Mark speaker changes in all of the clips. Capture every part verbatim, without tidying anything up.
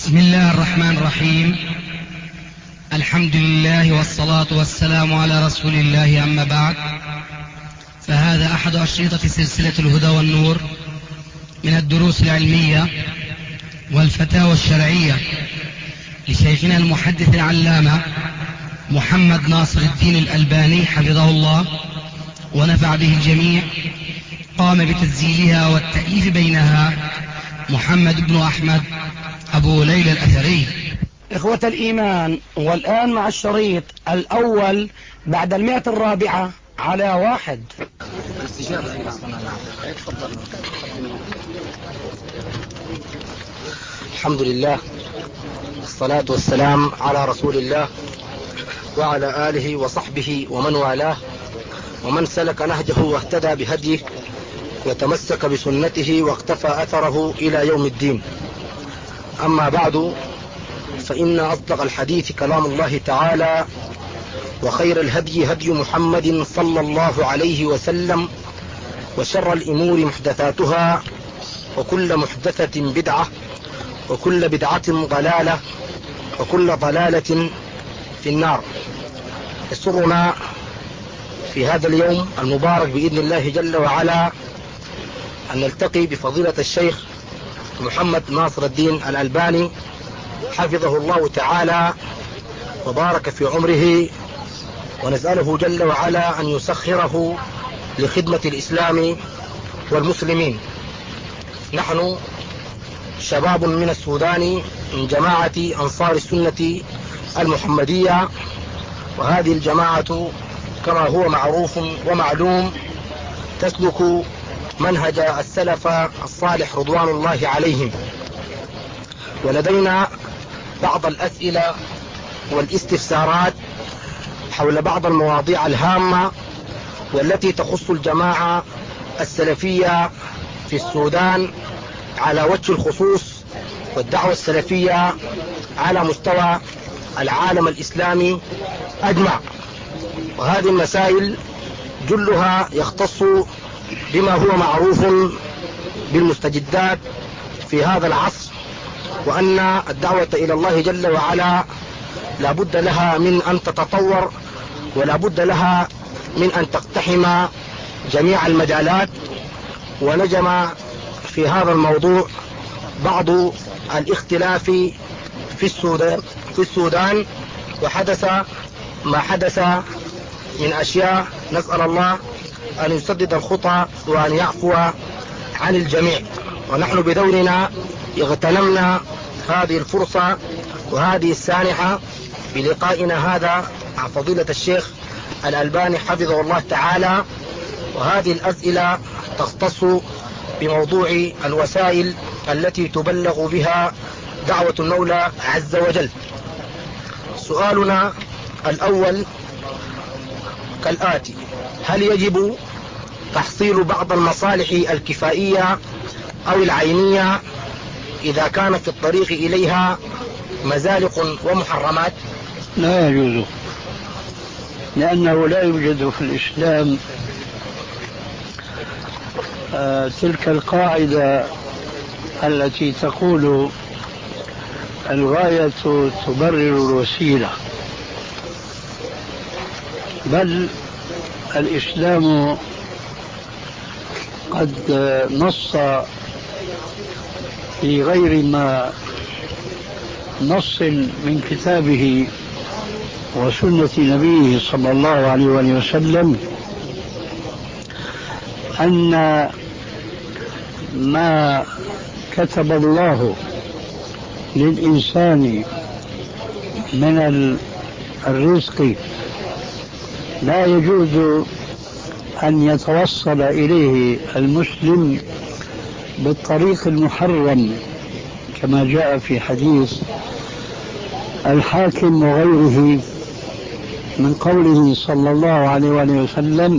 Speaker 1: بسم الله الرحمن الرحيم. الحمد لله والصلاة والسلام على رسول الله، أما بعد، فهذا أحد أشرطة سلسلة الهدى والنور من الدروس العلمية والفتاوى الشرعية لشيخنا المحدث العلامة محمد ناصر الدين الألباني حفظه الله ونفع به الجميع. قام بتسجيلها والتأليف بينها محمد بن أحمد أبو ليلى الأثري.
Speaker 2: إخوة الإيمان، والآن مع الشريط الأول بعد المئة الرابعة على واحد.
Speaker 3: الحمد لله والصلاة والسلام على رسول الله وعلى آله وصحبه ومن والاه ومن سلك نهجه واهتدى بهديه وتمسك بسنته واقتفى أثره إلى يوم الدين. أما بعد، فإن أصدق الحديث كلام الله تعالى، وخير الهدي هدي محمد صلى الله عليه وسلم، وشر الأمور محدثاتها، وكل محدثة بدعة، وكل بدعة ضلالة، وكل ضلالة في النار. يسرنا في هذا اليوم المبارك بإذن الله جل وعلا أن نلتقي بفضيلة الشيخ محمد ناصر الدين الألباني حفظه الله تعالى وبارك في عمره، ونسأله جل وعلا أن يسخره لخدمة الإسلام والمسلمين. نحن شباب من السودان من جماعة أنصار السنة المحمدية، وهذه الجماعة كما هو معروف ومعلوم تسلك منهج السلف الصالح رضوان الله عليهم. ولدينا بعض الأسئلة والاستفسارات حول بعض المواضيع الهامة والتي تخص الجماعة السلفية في السودان على وجه الخصوص، والدعوة السلفية على مستوى العالم الإسلامي أجمع. وهذه المسائل جلها يختص بما هو معروف بالمستجدات في هذا العصر، وأن الدعوة إلى الله جل وعلا لا بد لها من أن تتطور، ولا بد لها من أن تقتحم جميع المجالات. ونجم في هذا الموضوع بعض الاختلاف في السودان في السودان وحدث ما حدث من أشياء. نسأل الله أن يسدد الخطى وأن يعفو عن الجميع. ونحن بدورنا اغتنمنا هذه الفرصة وهذه السانحة بلقائنا هذا مع فضيلة الشيخ الألباني حفظه الله تعالى، وهذه الأسئلة تختص بموضوع الوسائل التي تبلغ بها دعوة المولى عز وجل. سؤالنا الأول كالآتي: هل يجب تحصيل بعض المصالح الكفائية أو العينية إذا كان في الطريق إليها مزالق ومحرمات؟
Speaker 4: لا يجوز، لأنه لا يوجد في الإسلام آه تلك القاعدة التي تقول الغاية تبرر الوسيلة، بل الإسلام قد نص في غير ما نص من كتابه وسنة نبيه صلى الله عليه وسلم أن ما كتب الله للإنسان من الرزق لا يجوز أن يتوصل إليه المسلم بالطريق المحرم، كما جاء في حديث الحاكم وغيره من قوله صلى الله عليه وسلم: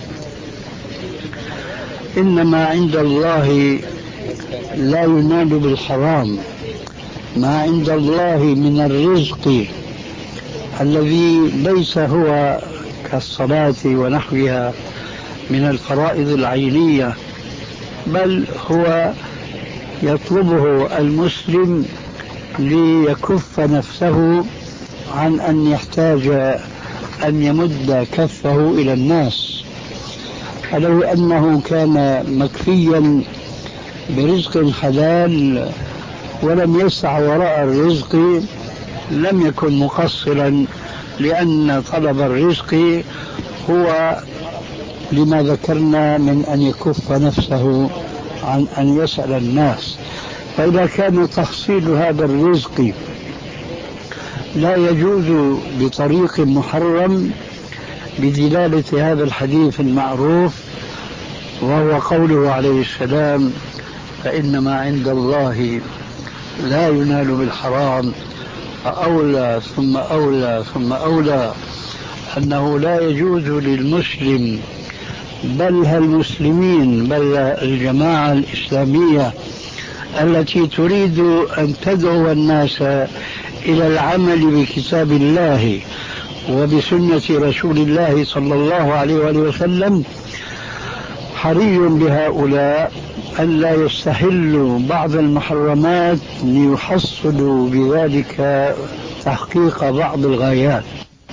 Speaker 4: إنما عند الله لا ينال بالحرام، ما عند الله من الرزق الذي ليس هو كالصلاة ونحوها من الفرائض العينية، بل هو يطلبه المسلم ليكف نفسه عن أن يحتاج أن يمد كفه إلى الناس، فلو أنه كان مكفيا برزق حلال ولم يسع وراء الرزق لم يكن مقصرا، لأن طلب الرزق هو لما ذكرنا من أن يكف نفسه عن أن يسأل الناس. فإذا كان تحصيل هذا الرزق لا يجوز بطريق محرم بدلالة هذا الحديث المعروف، وهو قوله عليه السلام: فإنما عند الله لا ينال بالحرام، فأولى ثم أولى ثم أولى أنه لا يجوز للمسلم بل المسلمين بل الجماعة الإسلامية التي تريد أن تدعو الناس إلى العمل بكتاب الله وبسنة رسول الله صلى الله عليه وآله وسلم، حري بهؤلاء أن لا يستحلوا بعض المحرمات ليحصلوا بذلك تحقيق بعض الغايات،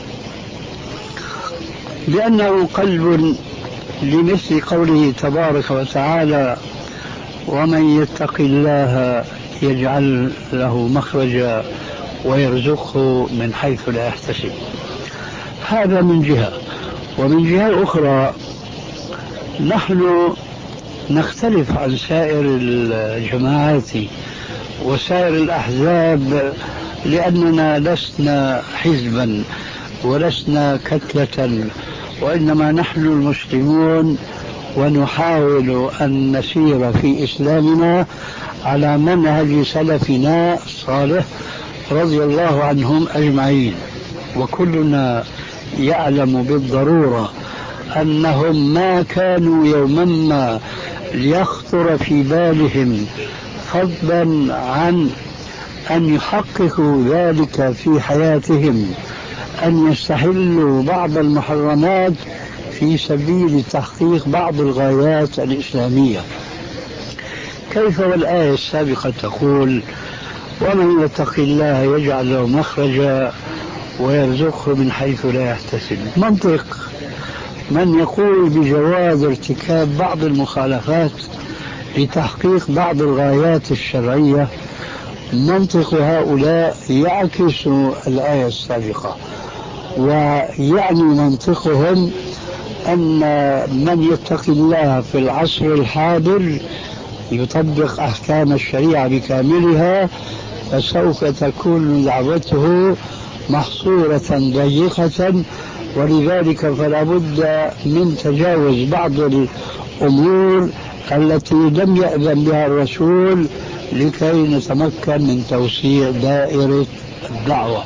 Speaker 4: لأنه قلب لمثل قوله تبارك وتعالى: ومن يتق الله يجعل له مخرجا ويرزقه من حيث لا يحتسب. هذا من جهة. ومن جهة أخرى نحن نختلف عن سائر الجماعات وسائر الأحزاب، لأننا لسنا حزبا ولسنا كتلة، وإنما نحن المسلمون، ونحاول أن نسير في إسلامنا على منهج سلفنا الصالح رضي الله عنهم أجمعين. وكلنا يعلم بالضرورة أنهم ما كانوا يوما ما ليخطر في بالهم، فضلا عن أن يحققوا ذلك في حياتهم، أن يستحلوا بعض المحرمات في سبيل تحقيق بعض الغايات الإسلامية. كيف والآية السابقة تقول: ومن يتق الله يجعل له مخرجا ويرزقه من حيث لا يحتسب. منطق من يقول بجواز ارتكاب بعض المخالفات لتحقيق بعض الغايات الشرعية، منطق هؤلاء يعكس الآية السابقة، ويعني منطقهم أن من يتقي الله في العصر الحاضر يطبق أحكام الشريعة بكاملها، فسوف تكون دعوته محصورة ضيقة، ولذلك فلا بد من تجاوز بعض الأمور التي لم يأذن بها الرسول لكي نتمكن من توسيع دائرة الدعوة.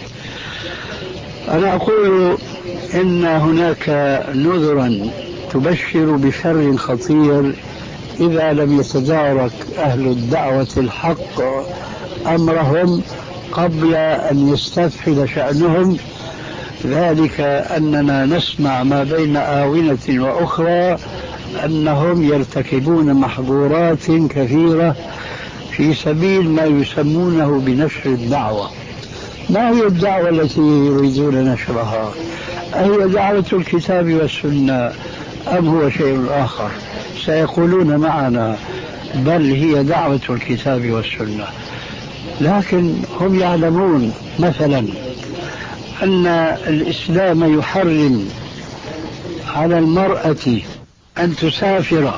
Speaker 4: أنا أقول إن هناك نذرا تبشر بشر خطير إذا لم يتدارك أهل الدعوة الحق أمرهم قبل أن يستفحل شأنهم، ذلك أننا نسمع ما بين آونة وأخرى أنهم يرتكبون محظورات كثيرة في سبيل ما يسمونه بنشر الدعوة. ما هي الدعوة التي يريدون نشرها؟ أهي دعوة الكتاب والسنة أم هو شيء آخر؟ سيقولون معنا بل هي دعوة الكتاب والسنة، لكن هم يعلمون مثلا أن الإسلام يحرم على المرأة أن تسافر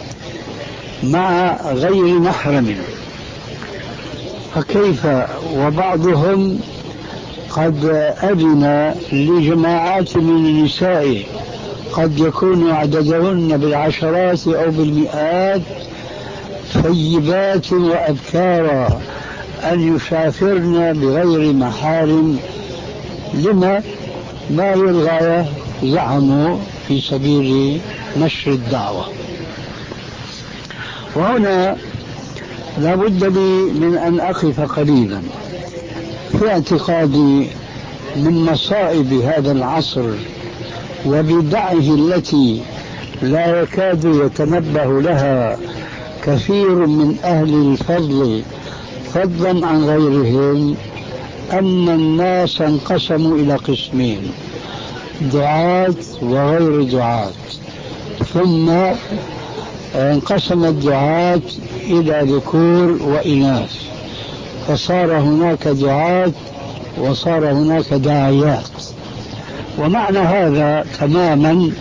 Speaker 4: مع غير محرم، فكيف وبعضهم قد أذن لجماعات من النساء قد يكون عددهن بالعشرات أو بالمئات ثيبات وأبكارا أن يسافرن بغير محارم. لما؟ ما هي الغاية؟ زعموا في سبيل نشر الدعوة. وهنا لا بد لي من أن أقف قليلا في اعتقادي من مصائب هذا العصر وبدعه التي لا يكاد يتنبه لها كثير من أهل الفضل فضلا عن غيرهم أن الناس انقسموا إلى قسمين: دعاة وغير دعاة. ثم انقسم الدعاة إلى ذكور وإناث، فصار هناك دعاة وصار هناك داعيات. ومعنى هذا تماما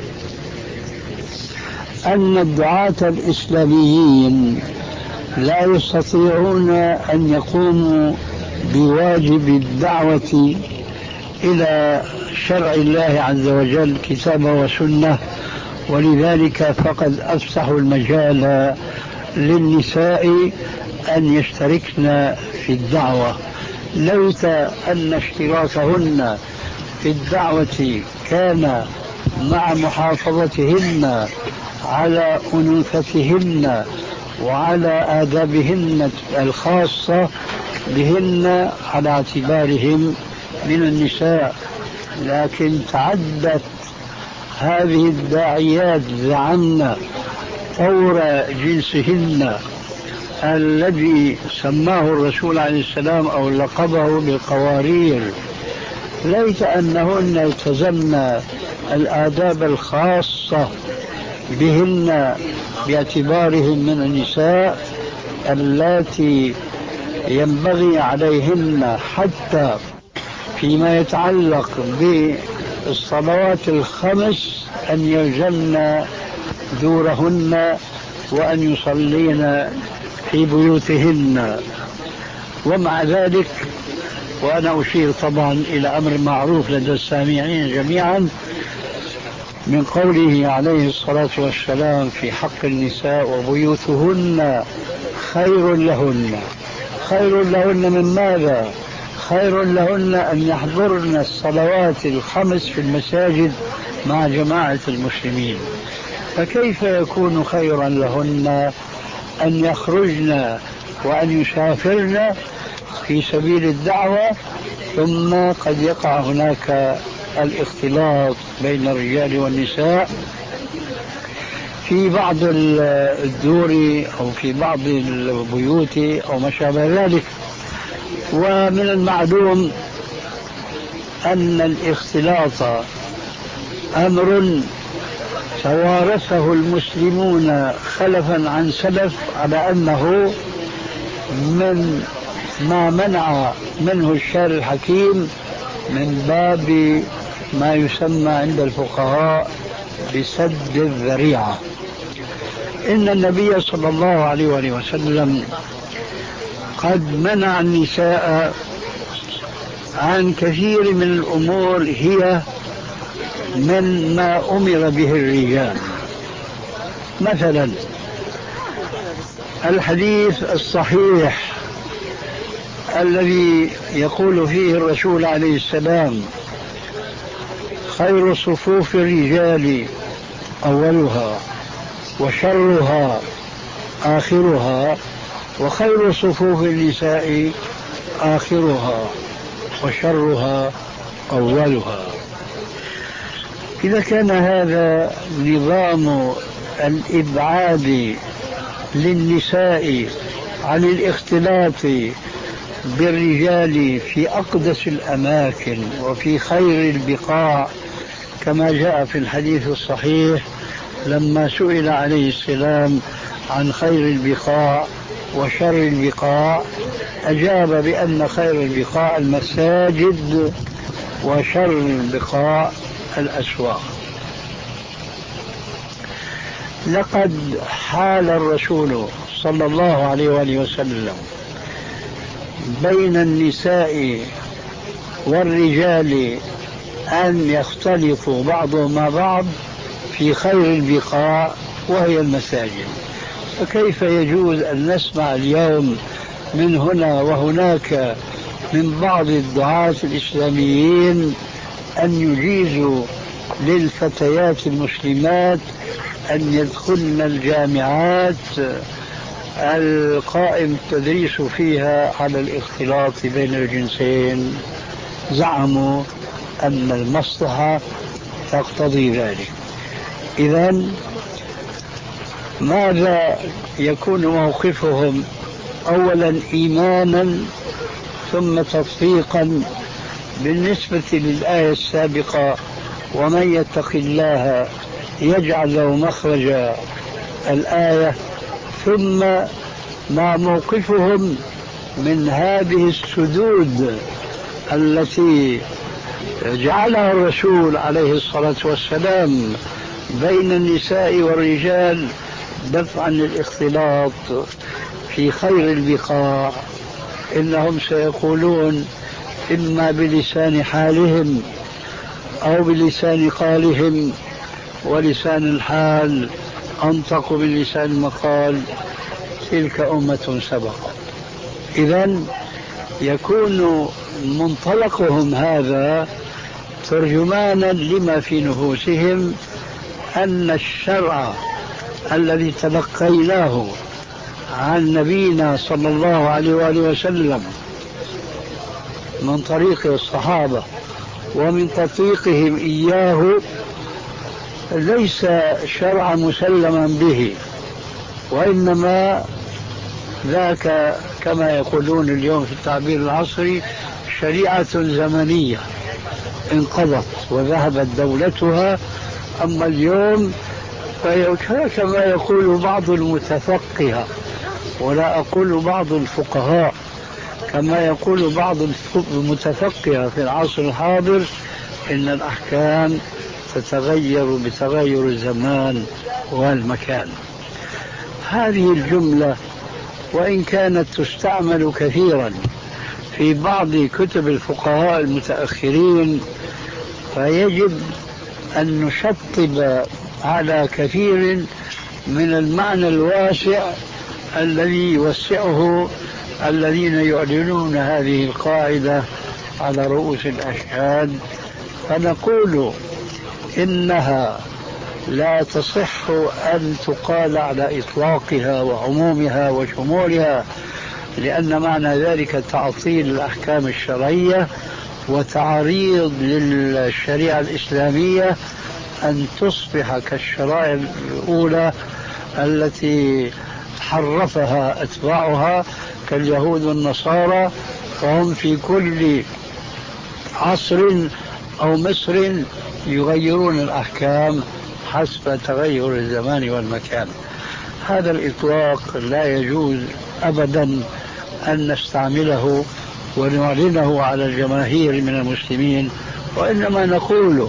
Speaker 4: أن الدعاة الإسلاميين لا يستطيعون أن يقوموا بواجب الدعوة إلى شرع الله عز وجل كتابه وسنة، ولذلك فقد أفسحوا المجال للنساء أن يشتركن في الدعوة. ليت أن اشتراكهن في الدعوة كان مع محافظتهن على أنوثتهن وعلى آدابهن الخاصة بهن على اعتبارهم من النساء، لكن تعدت هذه الداعيات زعمن طور جنسهن الذي سماه الرسول عليه السلام أو لقبه بالقوارير. ليت أنهن التزمن الآداب الخاصة بهن باعتبارهم من النساء التي ينبغي عليهن حتى فيما يتعلق بالصلوات الخمس أن يلزمن دورهن وأن يصلين في بيوتهن. ومع ذلك، وأنا أشير طبعا إلى أمر معروف لدى السامعين جميعا من قوله عليه الصلاة والسلام في حق النساء: وبيوتهن خير لهن. خير لهن من ماذا؟ خير لهن أن يحضرن الصلوات الخمس في المساجد مع جماعة المسلمين. فكيف يكون خيرا لهن أن يخرجن وأن يسافرن في سبيل الدعوة، ثم قد يقع هناك الاختلاط بين الرجال والنساء في بعض الدور أو في بعض البيوت أو ما شابه ذلك. ومن المعلوم أن الاختلاط أمر توارثه المسلمون خلفا عن سلف على أنه من ما منع منه الشارع الحكيم من باب ما يسمى عند الفقهاء بسد الذريعة. إن النبي صلى الله عليه وآله وسلم قد منع النساء عن كثير من الأمور هي من ما أمر به الرجال. مثلا الحديث الصحيح الذي يقول فيه الرسول عليه السلام: خير صفوف الرجال أولها وشرها آخرها، وخير صفوف النساء آخرها وشرها أولها. إذا كان هذا نظام الإبعاد للنساء عن الاختلاط بالرجال في أقدس الأماكن وفي خير البقاع كما جاء في الحديث الصحيح لما سئل عليه السلام عن خير البقاع وشر البقاع، أجاب بأن خير البقاع المساجد وشر البقاع الأسواق. لقد حال الرسول صلى الله عليه وآله وسلم بين النساء والرجال أن يختلطوا بعضهم مع بعض في خير البقاع وهي المساجد. فكيف يجوز أن نسمع اليوم من هنا وهناك من بعض الدعاة الإسلاميين أن يجيزوا للفتيات المسلمات أن يدخلن الجامعات القائم التدريس فيها على الاختلاط بين الجنسين؟ زعموا أن المصلحة تقتضي ذلك. إذن ماذا يكون موقفهم أولا إيمانا ثم تصديقا بالنسبة للآية السابقة: ومن يتق الله يجعل له مخرجا الآية، ثم مع موقفهم من هذه السدود التي جعلها الرسول عليه الصلاة والسلام بين النساء والرجال دفعا للاختلاط في خير البقاع. إنهم سيقولون إما بلسان حالهم أو بلسان قالهم، ولسان الحال أنطق من لسان المقال: تلك أمة سبقت. إذن يكون منطلقهم هذا ترجمانا لما في نفوسهم، أن الشرع الذي تلقيناه عن نبينا صلى الله عليه وآله وسلم من طريق الصحابة ومن تطبيقهم إياه ليس شرعا مسلما به، وإنما ذاك كما يقولون اليوم في التعبير العصري شريعة زمنية انقضت وذهبت دولتها. أما اليوم كما يقول بعض المتفقهة، ولا أقول بعض الفقهاء، كما يقول بعض المتفقهة في العصر الحاضر: إن الأحكام تتغير بتغير الزمان والمكان. هذه الجملة وإن كانت تستعمل كثيرا في بعض كتب الفقهاء المتأخرين، فيجب أن نشطب على كثير من المعنى الواسع الذي يوسعه الذين يعلنون هذه القاعدة على رؤوس الأشهاد، فنقول إنها لا تصح أن تقال على إطلاقها وعمومها وشمولها، لأن معنى ذلك تعطيل الأحكام الشرعية وتعريض للشريعة الإسلامية أن تصبح كالشرائع الأولى التي حرفها أتباعها كاليهود والنصارى، فهم في كل عصر أو مصر يغيرون الأحكام حسب تغير الزمان والمكان. هذا الإطلاق لا يجوز أبدا أن نستعمله ونعلنه على الجماهير من المسلمين، وإنما نقول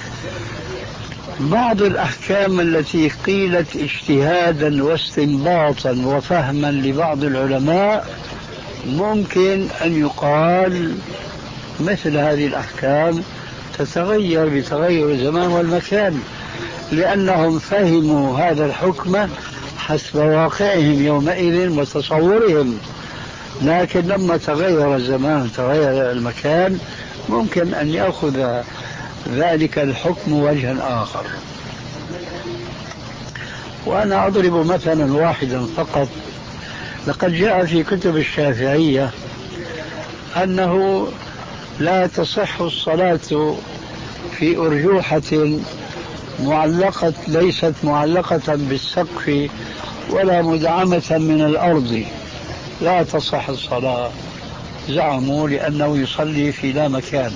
Speaker 4: بعض الأحكام التي قيلت اجتهادا واستنباطا وفهما لبعض العلماء ممكن أن يقال مثل هذه الأحكام تتغير بتغير الزمان والمكان، لأنهم فهموا هذا الحكم حسب واقعهم يومئذ وتصورهم، لكن لما تغير الزمان تغير المكان ممكن أن يأخذ ذلك الحكم وجها آخر. وأنا أضرب مثلا واحدا فقط. لقد جاء في كتب الشافعية أنه لا تصح الصلاة في أرجوحة معلقة ليست معلقة بالسقف ولا مدعمة من الأرض، لا تصح الصلاة، زعموا لأنه يصلي في لا مكان.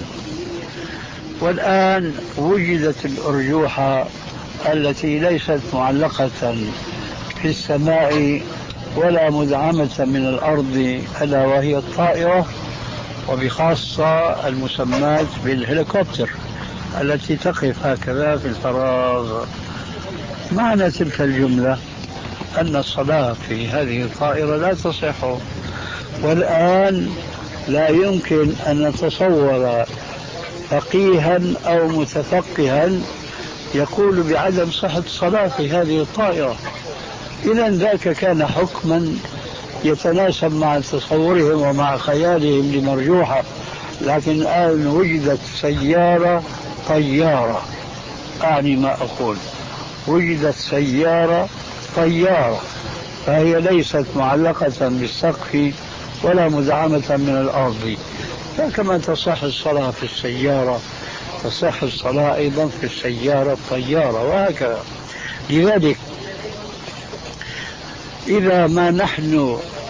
Speaker 4: والآن وجدت الأرجوحة التي ليست معلقة في السماء ولا مدعمة من الأرض، ألا وهي الطائرة، وبخاصة المسمات بالهليكوبتر التي تقف هكذا في الفراغ. معنى تلك الجملة أن الصلاة في هذه الطائرة لا تصح. والآن لا يمكن أن نتصور فقيها أو متفقها يقول بعدم صحة الصلاة في هذه الطائرة. إذن ذاك كان حكما يتناسب مع تصورهم ومع خيالهم لمرجوحة، لكن الآن وجدت سيارة طيارة، أعني ما أقول، وجدت سيارة طيارة، فهي ليست معلقة بالسقف ولا مدعمة من الأرض، فكما تصح الصلاة في السيارة تصح الصلاة أيضا في السيارة الطيارة، وهكذا. لذلك إذا ما نحن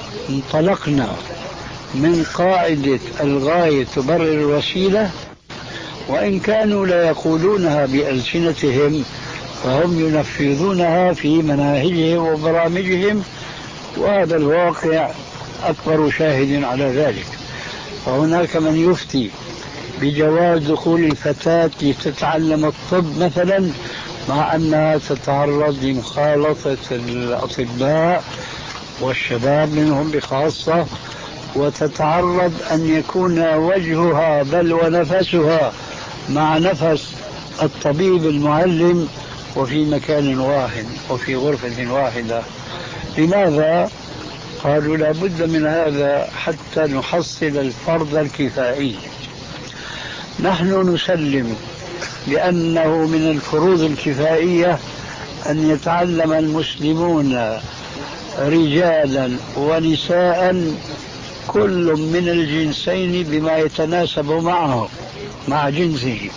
Speaker 4: انطلقنا من قاعدة الغاية تبرر الوسيلة، وإن كانوا لا يقولونها بألسنتهم فهم ينفذونها في مناهجهم وبرامجهم، وهذا الواقع أكبر شاهد على ذلك. فهناك من يفتي بجواز دخول الفتاة لتتعلم الطب مثلا، مع أنها تتعرض لمخالطة الأطباء والشباب منهم بخاصة، وتتعرض أن يكون وجهها بل ونفسها مع نفس الطبيب المعلم وفي مكان واحد وفي غرفة واحدة. لماذا؟ قالوا لا بد من هذا حتى نحصل الفرض الكفائي. نحن نسلم بأنه من الفروض الكفائية أن يتعلم المسلمون رجالا ونساء كل من الجنسين بما يتناسب معه مع جنسه.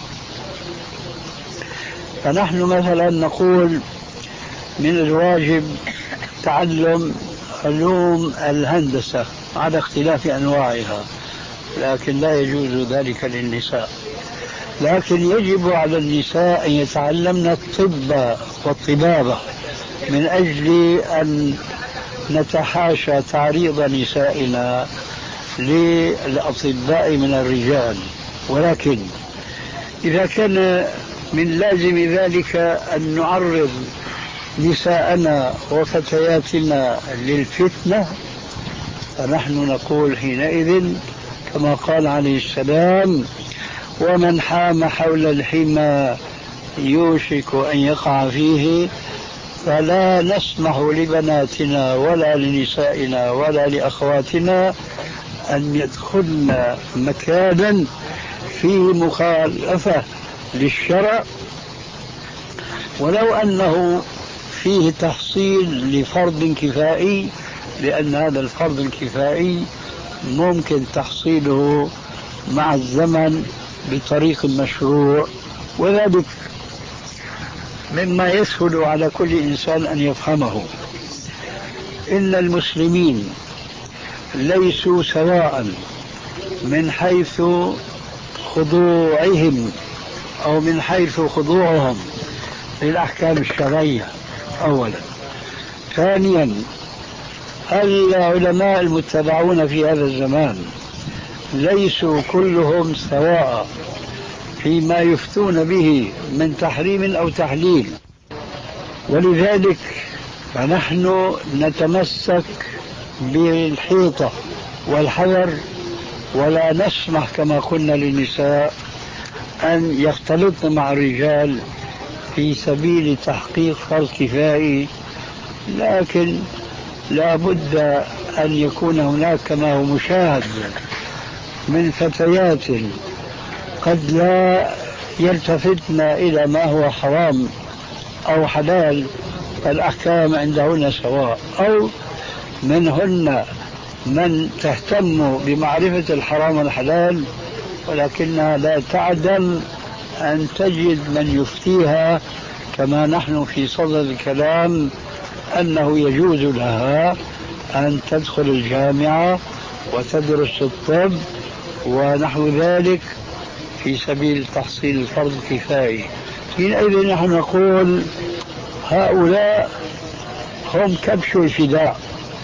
Speaker 4: فنحن مثلا نقول من الواجب تعلم علوم الهندسة على اختلاف أنواعها، لكن لا يجوز ذلك للنساء. لكن يجب على النساء أن يتعلمن الطب والطبابة من أجل أن نتحاشى تعريض نسائنا للأطباء من الرجال. ولكن إذا كان من لازم ذلك أن نعرض نساءنا وفتياتنا للفتنة، فنحن نقول حينئذ كما قال عليه السلام: ومن حام حول الحمى يوشك أن يقع فيه. فلا نسمح لبناتنا ولا لنسائنا ولا لأخواتنا أن يدخلن مكانا فيه مخالفة للشرع، ولو أنه فيه تحصيل لفرض كفائي، لأن هذا الفرض الكفائي ممكن تحصيله مع الزمن بطريق مشروع، وذلك مما يسهل على كل إنسان أن يفهمه. إن المسلمين ليسوا سواء من حيث خضوعهم أو من حيث خضوعهم للأحكام الشرعية أولا. ثانيا، العلماء المتبعون في هذا الزمان ليسوا كلهم سواء فيما يفتون به من تحريم أو تحليل، ولذلك فنحن نتمسك بالحيطة والحذر، ولا نسمح كما قلنا للنساء أن يختلطن مع الرجال في سبيل تحقيق فرض كفائي. لكن لا بد أن يكون هناك كما هو مشاهد من فتيات قد لا يلتفتن إلى ما هو حرام أو حلال، فالأحكام عندهن سواء، أو منهن من تهتم بمعرفة الحرام والحلال ولكنها لا تعدم أن تجد من يفتيها، كما نحن في صدد الكلام أنه يجوز لها أن تدخل الجامعة وتدرس الطب ونحو ذلك في سبيل تحصيل الفرض الكفائي. حينئذ نحن نقول هؤلاء هم كبش الفداء،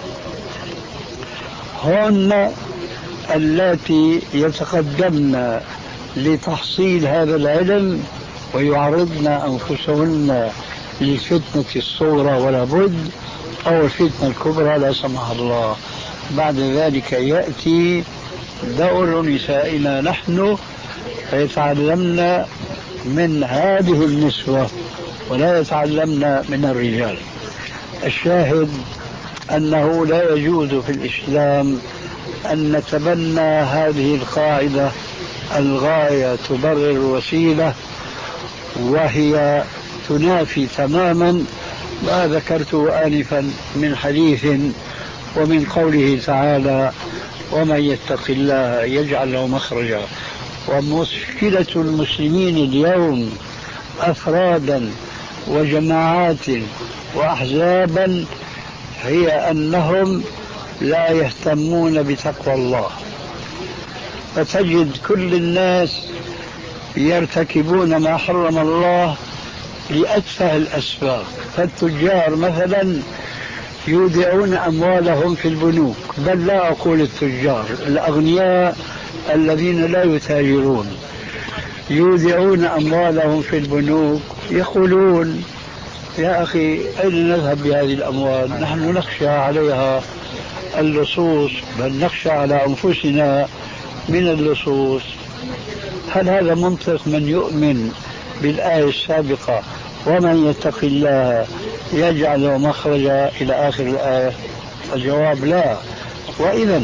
Speaker 4: هن التي يتقدمن لتحصيل هذا العلم ويعرضن أنفسهن للفتنة الصغرى ولا بد، أو الفتنة الكبرى لا سمح الله. بعد ذلك يأتي دور نسائنا نحن فيتعلمن من هذه النسوة ولا يتعلمن من الرجال. الشاهد أنه لا يجوز في الإسلام أن نتبنى هذه القاعدة الغاية تبرر الوسيلة، وهي تنافي تماما ما ذكرته آنفا من حديث ومن قوله تعالى: ومن يتق الله يجعل له مخرجا. ومشكلة المسلمين اليوم أفرادا وجماعات وأحزابا هي أنهم لا يهتمون بتقوى الله، فتجد كل الناس يرتكبون ما حرم الله لأتفه الأسباب. فالتجار مثلا يودعون أموالهم في البنوك، بل لا أقول التجار، الأغنياء الذين لا يتاجرون يودعون أموالهم في البنوك، يقولون يا أخي أين نذهب بهذه الأموال؟ نحن نخشى عليها اللصوص، بل نخشى على أنفسنا من اللصوص. هل هذا منطق من يؤمن بالآية السابقة ومن يتق الله يجعل مخرجا إلى آخر الآية؟ الجواب لا. وإذا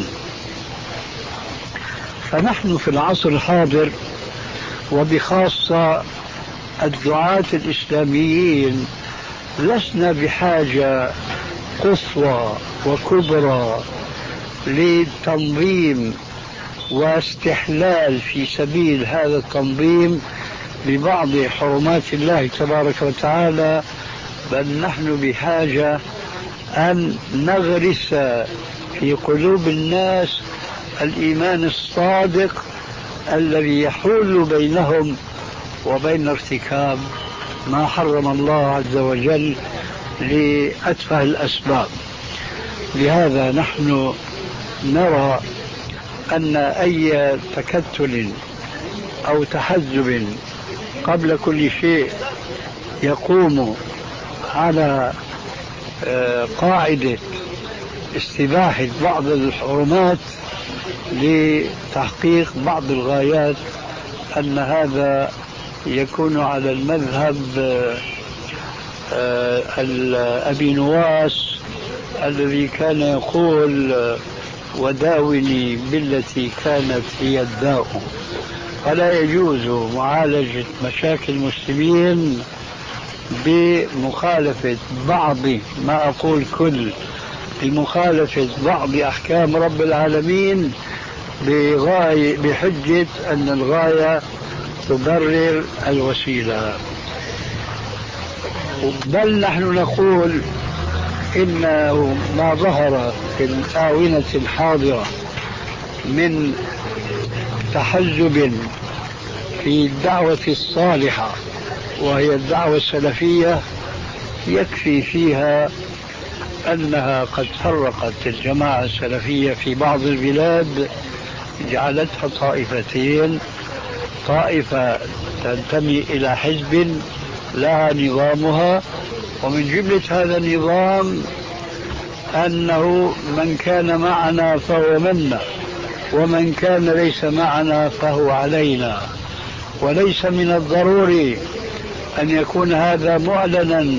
Speaker 4: فنحن في العصر الحاضر، وبخاصة الدعاة الإسلاميين، لسنا بحاجة قصوى وكبرى لتنظيم واستحلال في سبيل هذا التنظيم لبعض حرمات الله تبارك وتعالى، بل نحن بحاجة أن نغرس في قلوب الناس الإيمان الصادق الذي يحول بينهم وبين ارتكاب ما حرم الله عز وجل لأتفه الأسباب. لهذا نحن نرى أن أي تكتل أو تحزب قبل كل شيء يقوم على قاعدة استباحة بعض الحرمات لتحقيق بعض الغايات، أن هذا يكون على المذهب أبي نواس الذي كان يقول وداوني بالتي كانت هي الداء. فلا يجوز معالجة مشاكل المسلمين بمخالفة بعض، ما أقول كل، بمخالفة بعض أحكام رب العالمين بغاية بحجة أن الغاية تبرر الوسيلة. بل نحن نقول إن ما ظهر في الآونة الحاضرة من تحزب في الدعوة الصالحة وهي الدعوة السلفية يكفي فيها أنها قد فرقت الجماعة السلفية في بعض البلاد، جعلتها طائفتين: طائفة تنتمي إلى حزب لها نظامها، ومن جملة هذا النظام أنه من كان معنا فهو منا، ومن كان ليس معنا فهو علينا. وليس من الضروري أن يكون هذا معلنا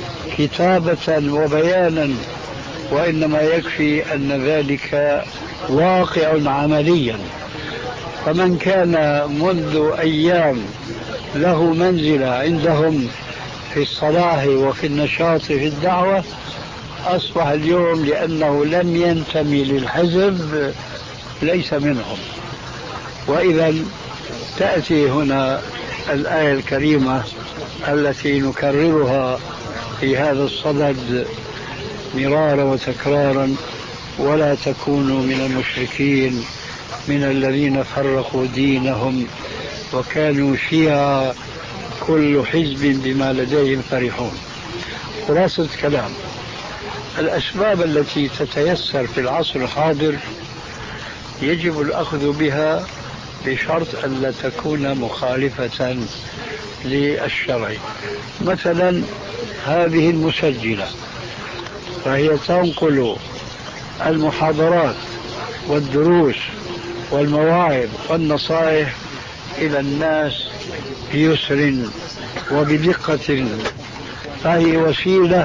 Speaker 4: كتابة وبيانا، وإنما يكفي أن ذلك واقع عمليا. فمن كان منذ أيام له منزلة عندهم في الصلاح وفي النشاط في الدعوة، أصبح اليوم لأنه لم ينتمي للحزب ليس منهم. وإذا تأتي هنا الآية الكريمة التي نكررها في هذا الصدد مرارا وتكرارا: ولا تكونوا من المشركين من الذين فرقوا دينهم وكانوا شيعا كل حزب بما لديهم فرحون. خلاصة كلام: الأسباب التي تتيسر في العصر الحاضر يجب الأخذ بها بشرط أن لا تكون مخالفة للشرع. مثلا هذه المسجلة فهي تنقل المحاضرات والدروس والمواعظ والنصائح إلى الناس بيسر وبدقة، فهي وسيلة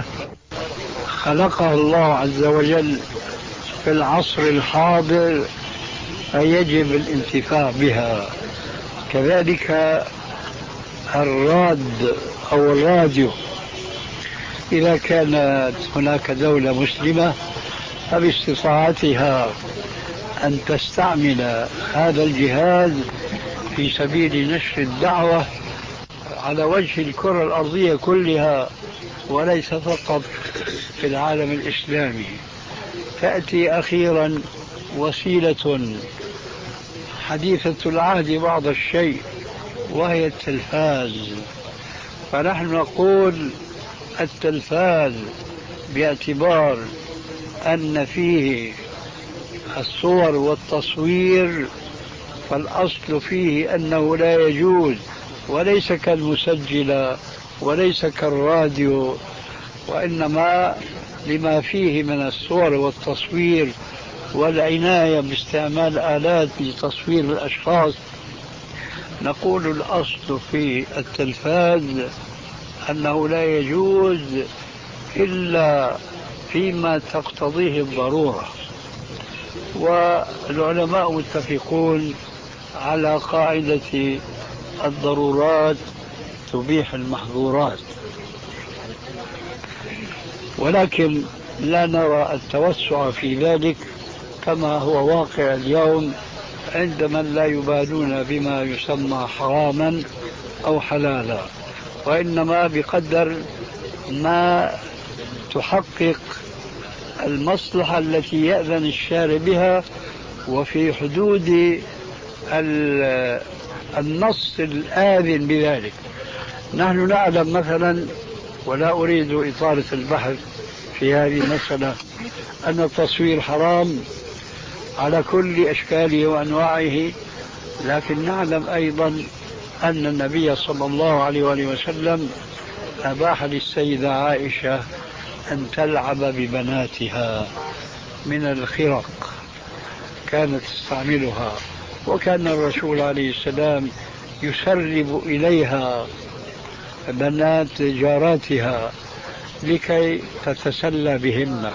Speaker 4: خلقها الله عز وجل في العصر الحاضر فيجب الانتفاع بها. كذلك الراد أو الراديو، إذا كانت هناك دولة مسلمة فباستطاعتها أن تستعمل هذا الجهاز في سبيل نشر الدعوة على وجه الكرة الأرضية كلها وليس فقط في العالم الإسلامي. تأتي أخيرا وسيلة حديثة العهد بعض الشيء وهي التلفاز. فنحن نقول التلفاز باعتبار أن فيه الصور والتصوير، فالأصل فيه أنه لا يجوز، وليس كالمسجلة وليس كالراديو، وإنما لما فيه من الصور والتصوير والعناية باستعمال آلات لتصوير الأشخاص. نقول الأصل في التلفاز أنه لا يجوز إلا فيما تقتضيه الضرورة، والعلماء متفقون على قاعدة الضرورات تبيح المحظورات، ولكن لا نرى التوسع في ذلك كما هو واقع اليوم عند من لا يبالون بما يسمى حراما أو حلالا، وإنما بقدر ما تحقق المصلحة التي يأذن الشارع بها وفي حدود النص الآذن بذلك. نحن نعلم مثلا، ولا أريد إطالة البحث في هذه المسألة، أن التصوير حرام على كل أشكاله وأنواعه، لكن نعلم أيضا أن النبي صلى الله عليه وآله وسلم أباح للسيدة عائشة أن تلعب ببناتها من الخرق كانت تستعملها، وكان الرسول عليه السلام يسرب إليها بنات جاراتها لكي تتسلى بهن.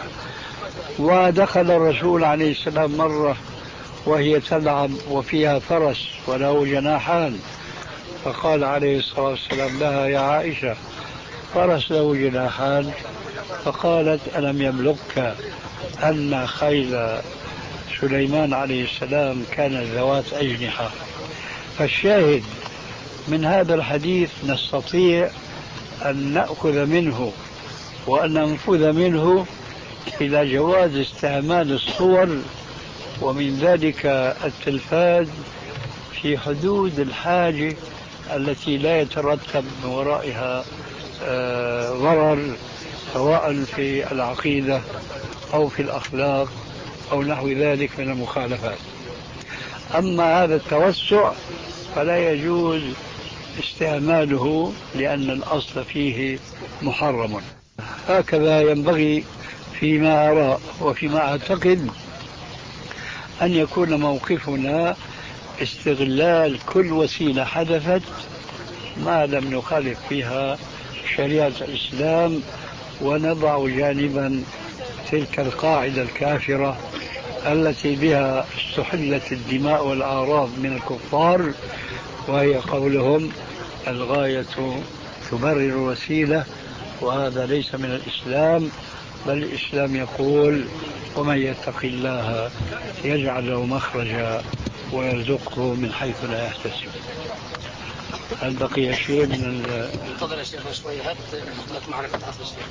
Speaker 4: ودخل الرسول عليه السلام مرة وهي تلعب وفيها فرس وله جناحان، فقال عليه الصلاة والسلام لها: يا عائشة، فرس له جناحان؟ فقالت: ألم يبلغك أن خيل سليمان عليه السلام كانت ذوات أجنحة؟ فالشاهد من هذا الحديث نستطيع أن نأخذ منه وأن ننفذ منه إلى جواز استعمال الصور، ومن ذلك التلفاز في حدود الحاجة التي لا يترتب من ورائها ضرر، سواء في العقيدة أو في الأخلاق أو نحو ذلك من المخالفات. أما هذا التوسع فلا يجوز استعماله لأن الأصل فيه محرم. هكذا ينبغي فيما أرى وفيما أعتقد أن يكون موقفنا استغلال كل وسيلة حدثت ما لم نخالف فيها شريعة الإسلام، ونضع جانبا تلك القاعدة الكافرة التي بها استحلت الدماء والأعراض من الكفار، وهي قولهم: الغاية تبرر الوسيلة. وهذا ليس من الإسلام، بل الإسلام يقول: ومن يتق الله يجعل له مخرجا ويرزقه من حيث لا يحتسب. هل بقي شيء من ال...
Speaker 3: تفضل يا شيخ شوي، هات لك معرفة عصر الشيخ.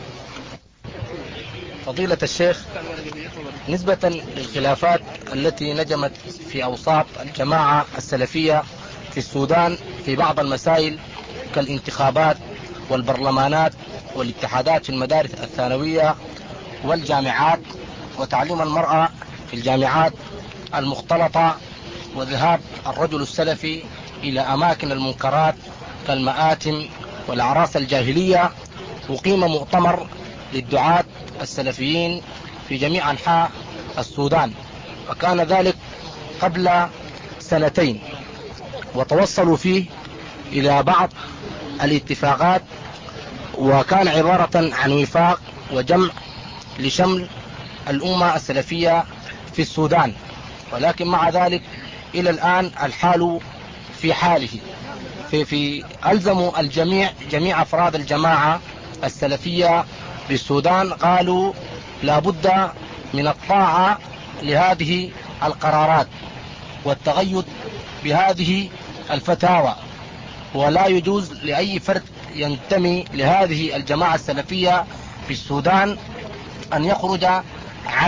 Speaker 3: فضيلة الشيخ، نسبة للخلافات التي نجمت في أوساط الجماعة السلفية في السودان في بعض المسائل كالانتخابات والبرلمانات والاتحادات في المدارس الثانوية والجامعات وتعليم المرأة في الجامعات المختلطة وذهاب الرجل السلفي إلى أماكن المنكرات كالمآتم والأعراس الجاهلية، وقيم مؤتمر للدعاة السلفيين في جميع أنحاء السودان، وكان ذلك قبل سنتين، وتوصلوا فيه إلى بعض الاتفاقات، وكان عبارة عن وفاق وجمع لشمل الأمة السلفية في السودان. ولكن مع ذلك إلى الآن الحال في حاله، في, في ألزموا الجميع جميع أفراد الجماعة السلفية بالسودان، قالوا لا بد من الطاعة لهذه القرارات والتغيد بهذه الفتاوى، ولا يجوز لأي فرد ينتمي لهذه الجماعة السلفية في السودان أن يخرج عن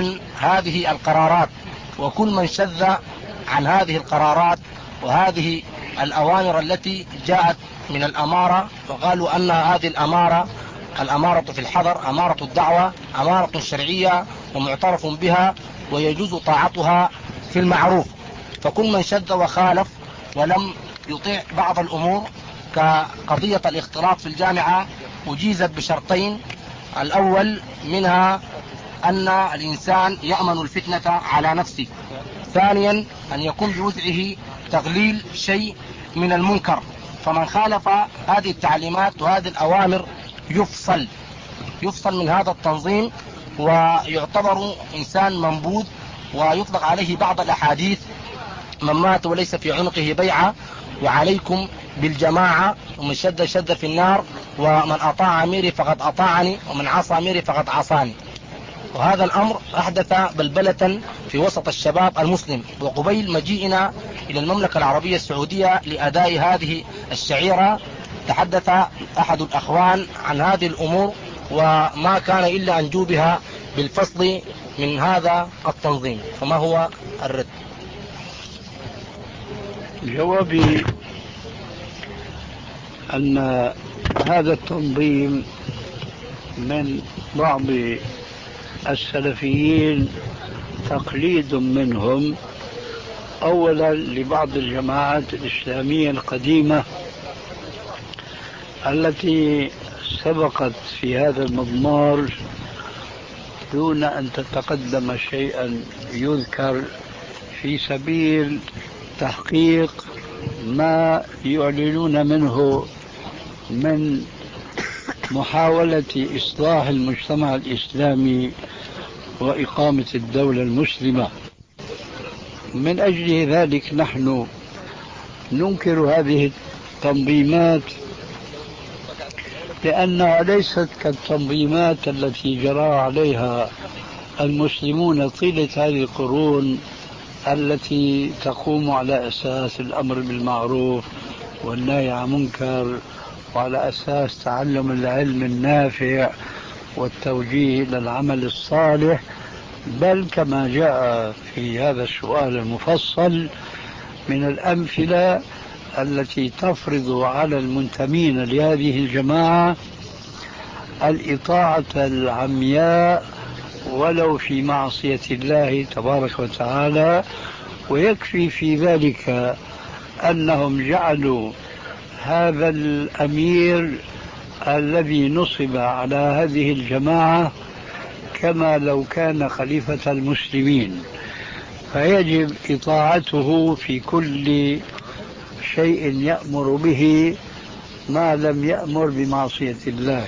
Speaker 3: هذه القرارات، وكل من شذ عن هذه القرارات وهذه الأوامر التي جاءت من الأمارة، وقالوا أن هذه الأمارة الأمارة في الحضر أمارة الدعوة، أمارة شرعية ومعترف بها ويجوز طاعتها في المعروف. فكل من شذ وخالف ولم يطيع بعض الأمور كقضية الاختلاط في الجامعة أجيزت بشرطين: الأول منها أن الإنسان يأمن الفتنة على نفسه، ثانيا أن يكون بوسعه تغليل شيء من المنكر، فمن خالف هذه التعليمات وهذه الأوامر يفصل يفصل من هذا التنظيم ويعتبر إنسان منبوذ، ويطلق عليه بعض الأحاديث: من مات وليس في عنقه بيعة، وعليكم بالجماعة، ومن شد شد في النار، ومن أطاع أميري فقد أطاعني، ومن عصى أميري فقد عصاني. وهذا الأمر أحدث بلبلة في وسط الشباب المسلم. وقبيل مجيئنا إلى المملكة العربية السعودية لأداء هذه الشعيرة تحدث أحد الأخوان عن هذه الأمور، وما كان إلا أن جوبها بالفصل من هذا التنظيم. فما هو الرد؟
Speaker 4: جوابي أن هذا التنظيم من بعض السلفيين تقليد منهم، أولا لبعض الجماعات الإسلامية القديمة التي سبقت في هذا المضمار دون أن تتقدم شيئا يذكر في سبيل تحقيق ما يعلنون منه من محاولة إصلاح المجتمع الإسلامي وإقامة الدولة المسلمة. من أجل ذلك نحن ننكر هذه التنظيمات، لأنها ليست كالتنظيمات التي جرى عليها المسلمون طيلة هذه القرون، التي تقوم على أساس الأمر بالمعروف والنهي عن المنكر، وعلى أساس تعلم العلم النافع والتوجيه إلى العمل الصالح، بل كما جاء في هذا السؤال المفصل من الأمثلة التي تفرض على المنتمين لهذه الجماعة الإطاعة العمياء ولو في معصية الله تبارك وتعالى. ويكفي في ذلك أنهم جعلوا هذا الأمير الذي نصب على هذه الجماعة كما لو كان خليفة المسلمين، فيجب إطاعته في كل شيء يأمر به ما لم يأمر بمعصية الله.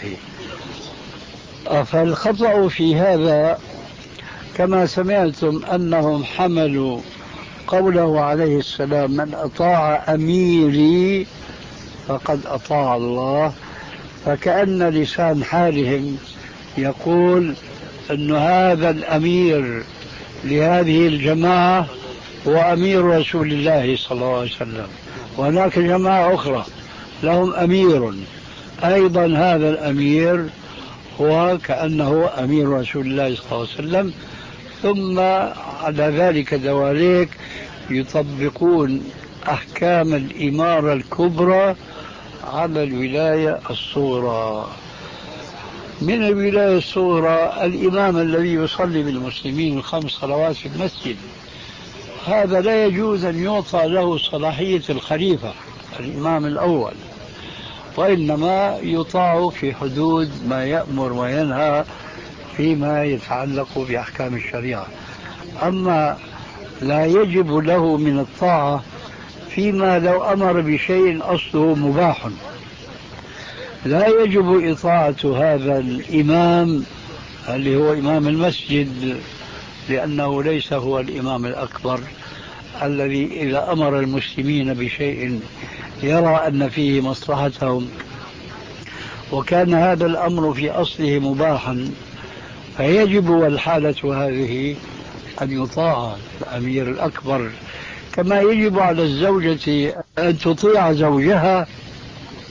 Speaker 4: فالخطأ في هذا كما سمعتم أنهم حملوا قوله عليه السلام: من أطاع أميري فقد أطاع الله، فكأن لسان حالهم يقول أن هذا الأمير لهذه الجماعة هو أمير رسول الله صلى الله عليه وسلم، وهناك جماعة أخرى لهم أمير أيضا، هذا الأمير هو كأنه أمير رسول الله صلى الله عليه وسلم. ثم على ذلك دواليك يطبقون أحكام الإمارة الكبرى على الولاية الصغرى. من الولاية الصغرى الإمام الذي يصلي بالمسلمين الخمس صلوات في المسجد، هذا لا يجوز أن يعطى له صلاحية الخليفة الإمام الأول، وإنما يطاع في حدود ما يأمر وينهى فيما يتعلق بأحكام الشريعة. أما لا يجب له من الطاعة فيما لو أمر بشيء أصله مباح. لا يجب إطاعة هذا الإمام اللي هو إمام المسجد، لأنه ليس هو الإمام الأكبر الذي إذا أمر المسلمين بشيء يرى أن فيه مصلحتهم وكان هذا الأمر في أصله مباحا، فيجب والحالة هذه أن يطاع الأمير الأكبر، كما يجب على الزوجة أن تطيع زوجها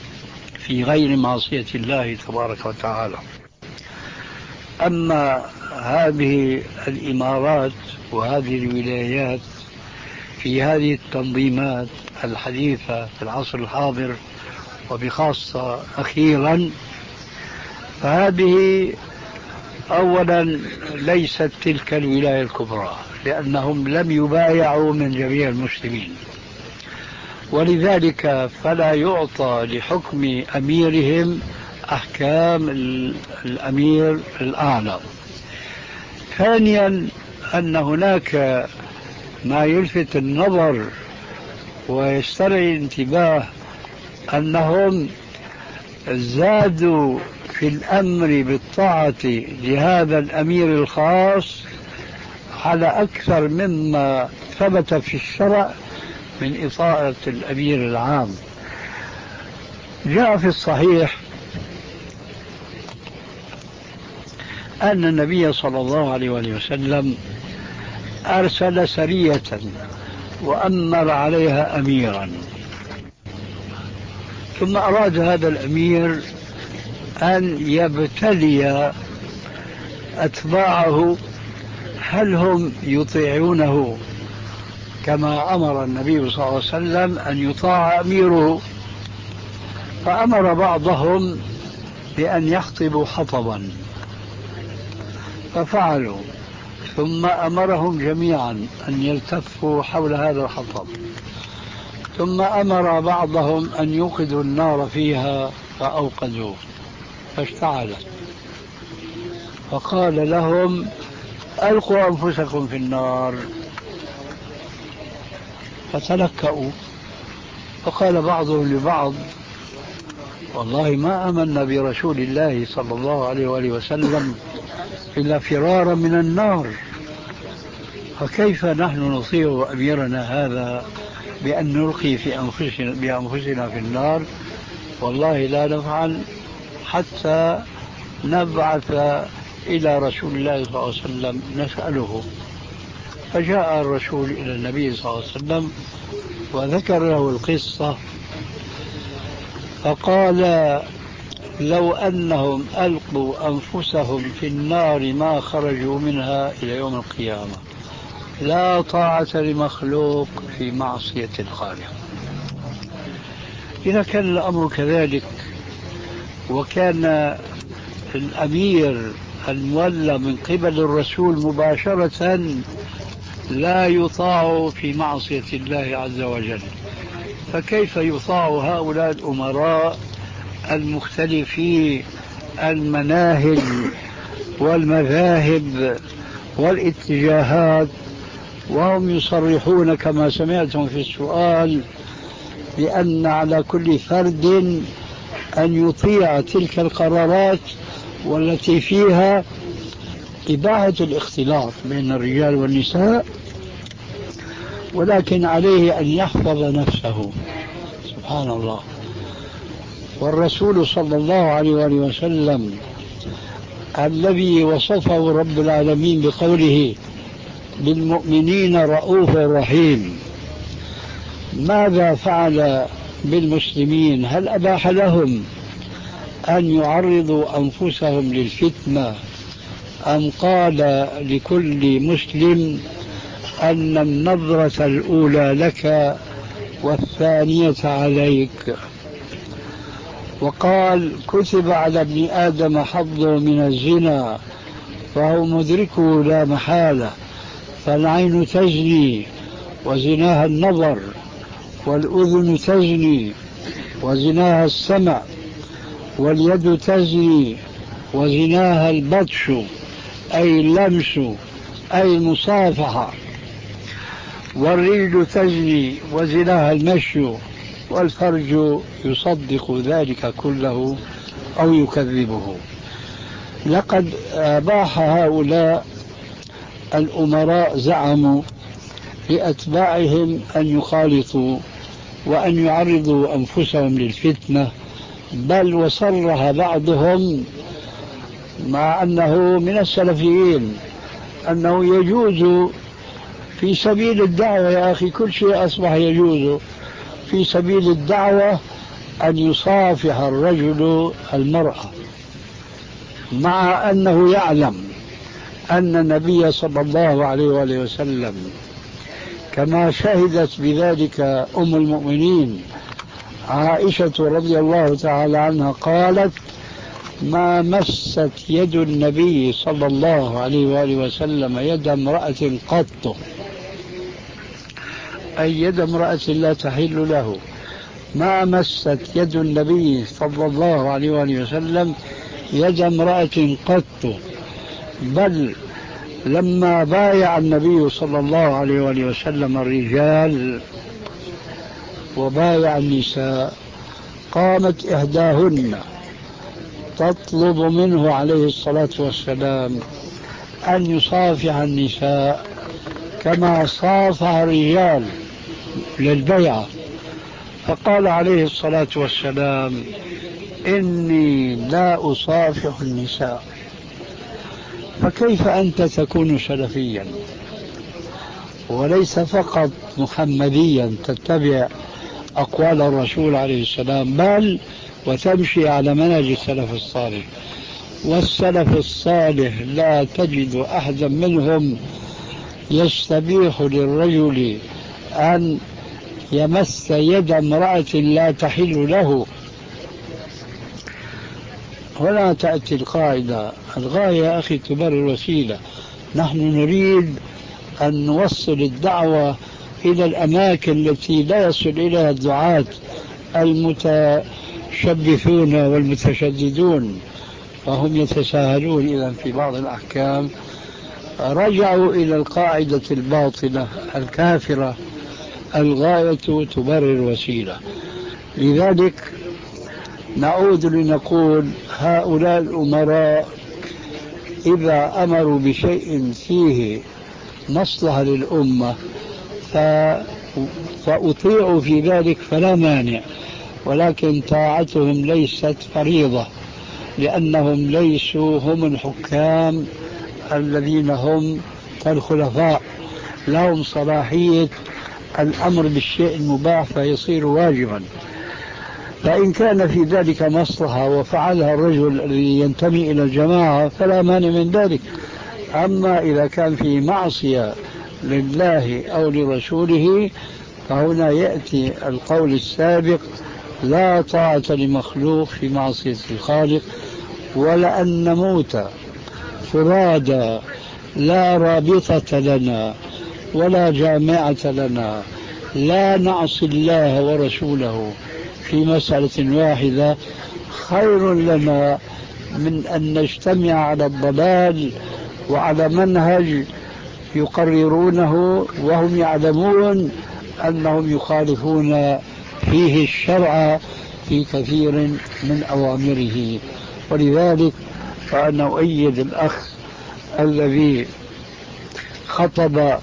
Speaker 4: في غير معصية الله تبارك وتعالى. أما هذه الإمارات وهذه الولايات في هذه التنظيمات الحديثة في العصر الحاضر وبخاصة أخيرا، فهذه أولا ليست تلك الولاية الكبرى، لأنهم لم يبايعوا من جميع المسلمين، ولذلك فلا يعطى لحكم أميرهم أحكام الأمير الأعلى. ثانيا أن هناك ما يلفت النظر ويسترعي الانتباه، أنهم زادوا في الأمر بالطاعة لهذا الأمير الخاص على أكثر مما ثبت في الشرع من إطاعة الأمير العام. جاء في الصحيح أن النبي صلى الله عليه وسلم أرسل سرية وأمر عليها أميرا، ثم أراد هذا الأمير أن يبتلي أتباعه هل هم يطيعونه كما أمر النبي صلى الله عليه وسلم أن يطاع أميره. فأمر بعضهم بأن يخطبوا حطبا ففعلوا، ثم أمرهم جميعا أن يلتفوا حول هذا الحطب، ثم أمر بعضهم أن يوقدوا النار فيها فأوقدوه فاشتعلت، فقال لهم ألقوا أنفسكم في النار، فتلكأوا. فقال بعضهم لبعض والله ما آمنا برسول الله صلى الله عليه وآله وسلم إلا فرارا من النار، فكيف نحن نطيع أميرنا هذا بأن نلقي في أنفسنا بأنفسنا في النار؟ والله لا نفعل حتى نبعث إلى رسول الله صلى الله عليه وسلم نسأله. فجاء الرسول إلى النبي صلى الله عليه وسلم وذكر له القصة، فقال لو أنهم ألقوا أنفسهم في النار ما خرجوا منها إلى يوم القيامة، لا طاعة لمخلوق في معصية الخالق. إذا كان الأمر كذلك وكان الأمير المولى من قبل الرسول مباشرة لا يطاع في معصية الله عز وجل، فكيف يطاع هؤلاء الأمراء المختلفين المناهج والمذاهب والاتجاهات، وهم يصرحون كما سمعتم في السؤال بأن على كل فرد أن يطيع تلك القرارات والتي فيها إباحة الاختلاط بين الرجال والنساء، ولكن عليه أن يحفظ نفسه. سبحان الله. والرسول صلى الله عليه وسلم الذي وصفه رب العالمين بقوله بالمؤمنين رؤوف رحيم، ماذا فعل بالمسلمين؟ هل أباح لهم أن يعرضوا أنفسهم للفتنة، أم قال لكل مسلم أن النظرة الأولى لك والثانية عليك؟ وقال كتب على ابن آدم حظه من الزنا فهو مدركه لا محالة، فالعين تزني وزناها النظر، والأذن تزني وزناها السمع، واليد تزني وزناها البطش أي اللمس أي المصافحة، والرجل تزني وزناها المشي، والفرج يصدق ذلك كله أو يكذبه. لقد أباح هؤلاء الأمراء زعموا لأتباعهم أن يخالطوا وأن يعرضوا أنفسهم للفتنة، بل وصرح بعضهم مع أنه من السلفيين أنه يجوز في سبيل الدعوة، يا أخي كل شيء أصبح يجوز في سبيل الدعوة أن يصافح الرجل المرأة، مع أنه يعلم أن النبي صلى الله عليه وآله وسلم كما شهدت بذلك أم المؤمنين عائشة رضي الله تعالى عنها قالت: ما مست يد النبي صلى الله عليه وآله وسلم يد امرأة قط، أي يد امرأة لا تحل له. ما مست يد النبي صلى الله عليه وآله وسلم يد امرأة قط، بل لما بايع النبي صلى الله عليه وآله وسلم الرجال وبايع النساء قامت إحداهن تطلب منه عليه الصلاة والسلام أن يصافح النساء كما صافح الرجال للبيعة، فقال عليه الصلاة والسلام: إني لا أصافح النساء. فكيف أنت تكون سلفيا وليس فقط محمديا تتبع أقوال الرسول عليه السلام، بل وتمشي على منهج السلف الصالح؟ والسلف الصالح لا تجد أحدا منهم يستبيح للرجل أن يمس يد امرأة لا تحل له. هنا تأتي القاعدة: الغاية يا أخي تبرر الوسيلة. نحن نريد أن نوصل الدعوة إلى الأماكن التي لا يصل إليها الدعاة المتشبثون والمتشددون، فهم يتساهلون إذا في بعض الأحكام، رجعوا إلى القاعدة الباطلة الكافرة: الغاية تبرر الوسيلة. لذلك نعود لنقول: هؤلاء الأمراء إذا أمروا بشيء فيه مصلحة للأمة فأطيعوا في ذلك فلا مانع، ولكن طاعتهم ليست فريضة، لأنهم ليسوا هم الحكام الذين هم كالخلفاء لهم صلاحية الأمر بالشيء المباح فيصير واجبا. فإن كان في ذلك مصلحة وفعلها الرجل الذي ينتمي إلى الجماعة فلا مانع من ذلك. أما إذا كان في معصية لله أو لرسوله فهنا يأتي القول السابق: لا طاعة لمخلوق في معصية الخالق. ولأن نموت فرادى لا رابطة لنا ولا جامعة لنا، لا نعصي الله ورسوله في مسألة واحدة، خير لنا من أن نجتمع على الضلال وعلى منهج يقررونه وهم يعلمون أنهم يخالفون فيه الشرع في كثير من أوامره. ولذلك فأنا أؤيد الأخ الذي خطب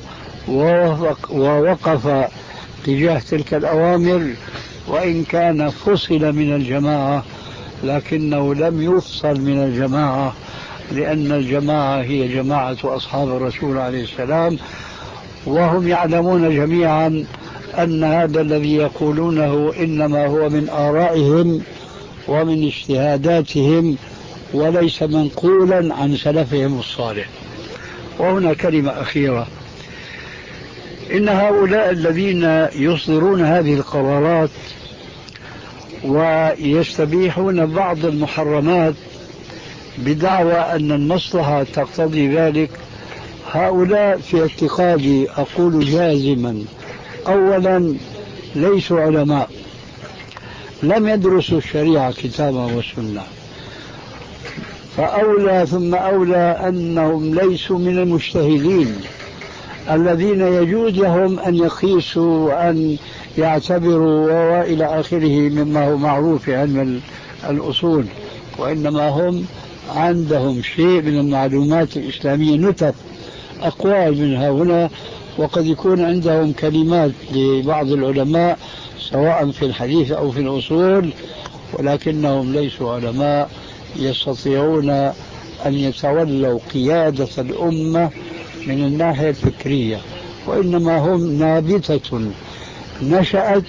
Speaker 4: ووقف تجاه تلك الأوامر، وإن كان فصل من الجماعة لكنه لم يفصل من الجماعة، لأن الجماعة هي جماعة أصحاب الرسول عليه السلام، وهم يعلمون جميعا أن هذا الذي يقولونه إنما هو من آرائهم ومن اجتهاداتهم وليس منقولا عن سلفهم الصالح. وهنا كلمة أخيرة: إن هؤلاء الذين يصدرون هذه القرارات ويستبيحون بعض المحرمات بدعوى أن المصلحة تقتضي ذلك، هؤلاء في اعتقادي أقول جازما: أولا ليسوا علماء، لم يدرسوا الشريعة كتابا وسنة، فأولى ثم أولى أنهم ليسوا من المجتهدين الذين يجوز لهم أن يقيسوا وأن يعتبروا وإلى آخره مما هو معروف في علم الأصول، وإنما هم عندهم شيء من المعلومات الإسلامية، نتف أقوال منها هنا، وقد يكون عندهم كلمات لبعض العلماء سواء في الحديث أو في الأصول، ولكنهم ليسوا علماء يستطيعون أن يتولوا قيادة الأمة من الناحية الفكرية، وإنما هم نابتة نشأت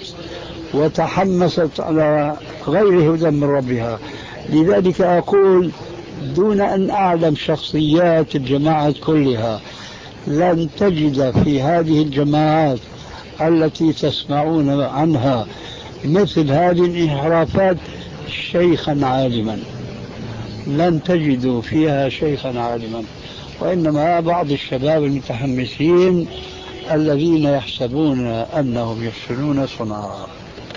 Speaker 4: وتحمست على غير هدى من ربها. لذلك أقول: دون أن أعلم شخصيات الجماعات كلها، لن تجد في هذه الجماعات التي تسمعون عنها مثل هذه الانحرافات شيخا عالما، لن تجدوا فيها شيخا عالما، وإنما بعض الشباب المتحمسين الذين يحسبون أنهم يحسنون صنعا.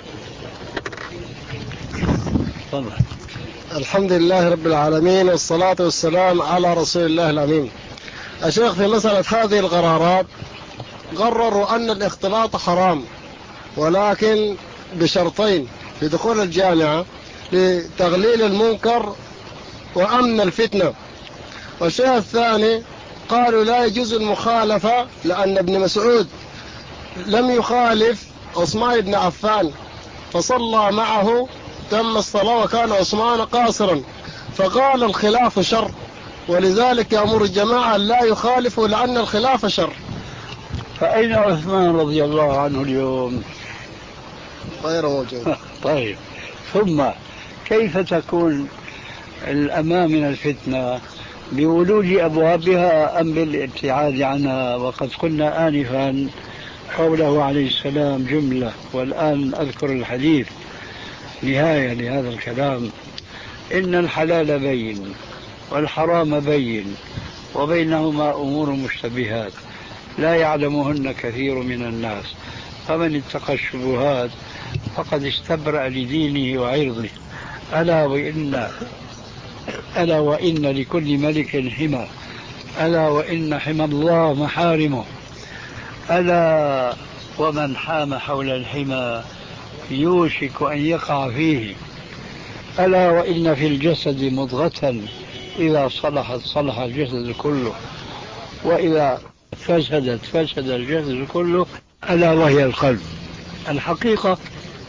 Speaker 4: طبعا.
Speaker 5: الحمد لله رب العالمين، والصلاة والسلام على رسول الله الأمين. الشيخ، في مسألة هذه القرارات قرروا أن الاختلاط حرام، ولكن بشرطين في دخول الجامعة: لتغليل المنكر وأمن الفتنة. والشيء الثاني قالوا لا يجوز المخالفة، لأن ابن مسعود لم يخالف عثمان بن عفان فصلى معه تم الصلاة وكان عثمان قاصرا، فقال الخلاف شر، ولذلك يأمر الجماعة لا يخالفوا لأن الخلاف شر.
Speaker 4: فأين عثمان رضي الله عنه اليوم؟
Speaker 5: غير موجود.
Speaker 4: طيب، ثم كيف تكون الأمان من الفتنة؟ بولوج أبوابها أم بالابتعاد عنها؟ وقد قلنا آنفا حوله عليه السلام جملة، والآن أذكر الحديث نهاية لهذا الكلام: إن الحلال بين والحرام بين وبينهما أمور مشتبهات لا يعلمهن كثير من الناس، فمن اتقى الشبهات فقد استبرأ لدينه وعرضه. ألا وإن ألا وإن لكل ملك حمى، ألا وإن حمى الله محارمه، ألا ومن حام حول الحمى يوشك أن يقع فيه، ألا وإن في الجسد مضغة إذا صلحت صلح الجسد كله، وإذا فسدت فسد الجسد كله، ألا وهي القلب. الحقيقة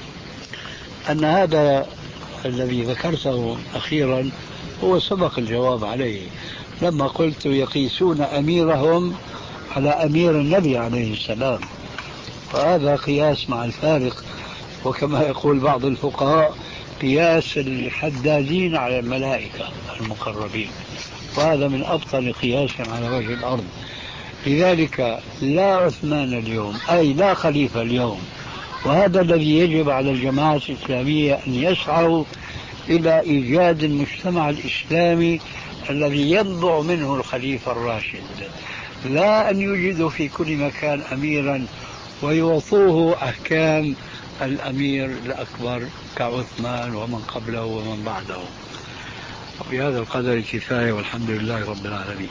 Speaker 4: أن هذا الذي ذكرته أخيرا هو سبق الجواب عليه لما قلت يقيسون أميرهم على أمير النبي عليه السلام، فهذا قياس مع الفارق، وكما يقول بعض الفقهاء قياس الحدادين على الملائكة المقربين، وهذا من أبطل قياس على وجه الأرض. لذلك لا عثمان اليوم، أي لا خليفة اليوم، وهذا الذي يجب على الجماعة الإسلامية أن يسعوا إلى إيجاد المجتمع الإسلامي الذي ينبع منه الخليفة الراشد، لا أن يوجدوا في كل مكان أميرا ويوصوه أحكام الأمير الأكبر كعثمان ومن قبله ومن بعده. وبهذا القدر كفاية، والحمد لله رب العالمين.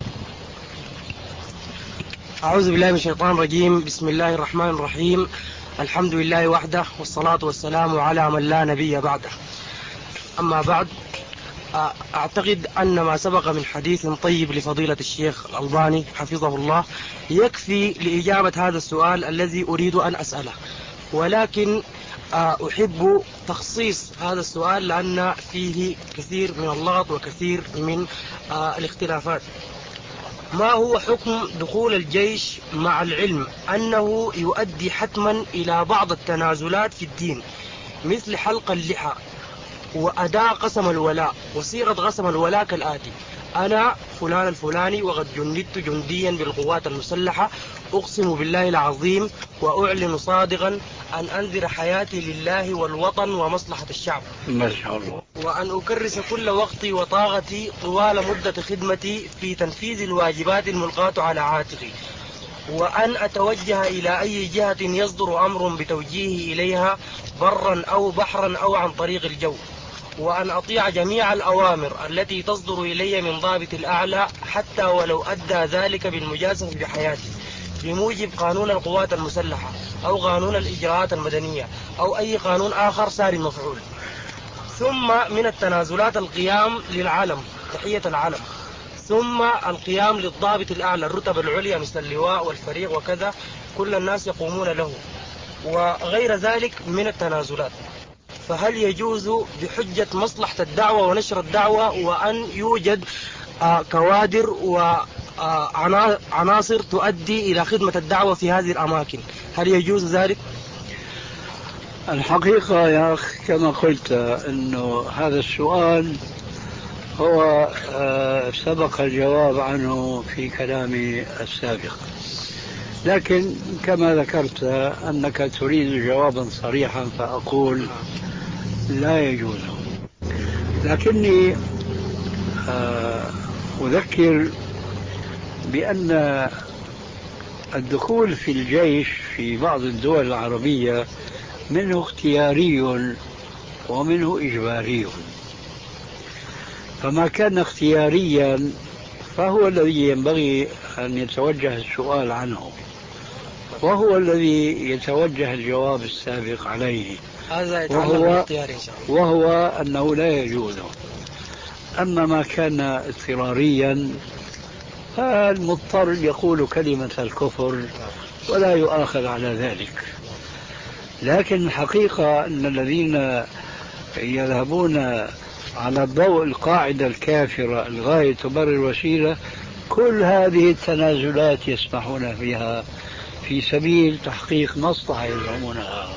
Speaker 2: أعوذ بالله من الشيطان الرجيم. بسم الله الرحمن الرحيم. الحمد لله وحده، والصلاة والسلام على من لا نبي بعده. أما بعد، أعتقد أن ما سبق من حديث طيب لفضيلة الشيخ الألباني حفظه الله يكفي لإجابة هذا السؤال الذي أريد أن أسأله، ولكن أحب تخصيص هذا السؤال لأن فيه كثير من اللغط وكثير من الاختلافات. ما هو حكم دخول الجيش مع العلم أنه يؤدي حتما إلى بعض التنازلات في الدين، مثل حلق اللحى وأداء قسم الولاء؟ وصيغة قسم الولاء كالآتي: أنا فلان الفلاني وقد جندت جنديا بالقوات المسلحة، أقسم بالله العظيم وأعلن صادقا أن أنذر حياتي لله والوطن ومصلحة الشعب،
Speaker 4: ما شاء الله،
Speaker 2: وأن أكرس كل وقتي وطاقتي طوال مدة خدمتي في تنفيذ الواجبات الملقاة على عاتقي، وأن أتوجه إلى أي جهة يصدر أمر بتوجيهي إليها برا أو بحرا أو عن طريق الجو، وأن أطيع جميع الأوامر التي تصدر إلي من ضابط الأعلى حتى ولو أدى ذلك بالمجازفة بحياتي بموجب قانون القوات المسلحة أو قانون الإجراءات المدنية أو أي قانون آخر سار مفعول. ثم من التنازلات القيام للعلم، تحية العلم، ثم القيام للضابط الأعلى الرتب العليا مثل اللواء والفريق وكذا، كل الناس يقومون له، وغير ذلك من التنازلات. فهل يجوز بحجة مصلحة الدعوة ونشر الدعوة وأن يوجد آه كوادر وعناصر تؤدي إلى خدمة الدعوة في هذه الأماكن، هل يجوز ذلك؟
Speaker 4: الحقيقة يا أخ كما قلت أنه هذا السؤال هو آه، سبق الجواب عنه في كلامي السابق، لكن كما ذكرت أنك تريد جوابا صريحا فأقول لا يجوز. لكني آه، أذكر بأن الدخول في الجيش في بعض الدول العربية منه اختياري ومنه إجباري، فما كان اختياريا فهو الذي ينبغي أن يتوجه السؤال عنه، وهو الذي يتوجه الجواب السابق عليه،
Speaker 2: هذا يتعلق
Speaker 4: وهو,
Speaker 2: بالاختيار إن شاء الله.
Speaker 4: وهو أنه لا يجوز. أما ما كان اضطراريا فالمضطر يقول كلمة الكفر ولا يؤاخذ على ذلك. لكن الحقيقة أن الذين يذهبون على ضوء القاعدة الكافرة الغاية تبرر الوسيلة، كل هذه التنازلات يسمحون بها في سبيل تحقيق مصلحة يزعمونها.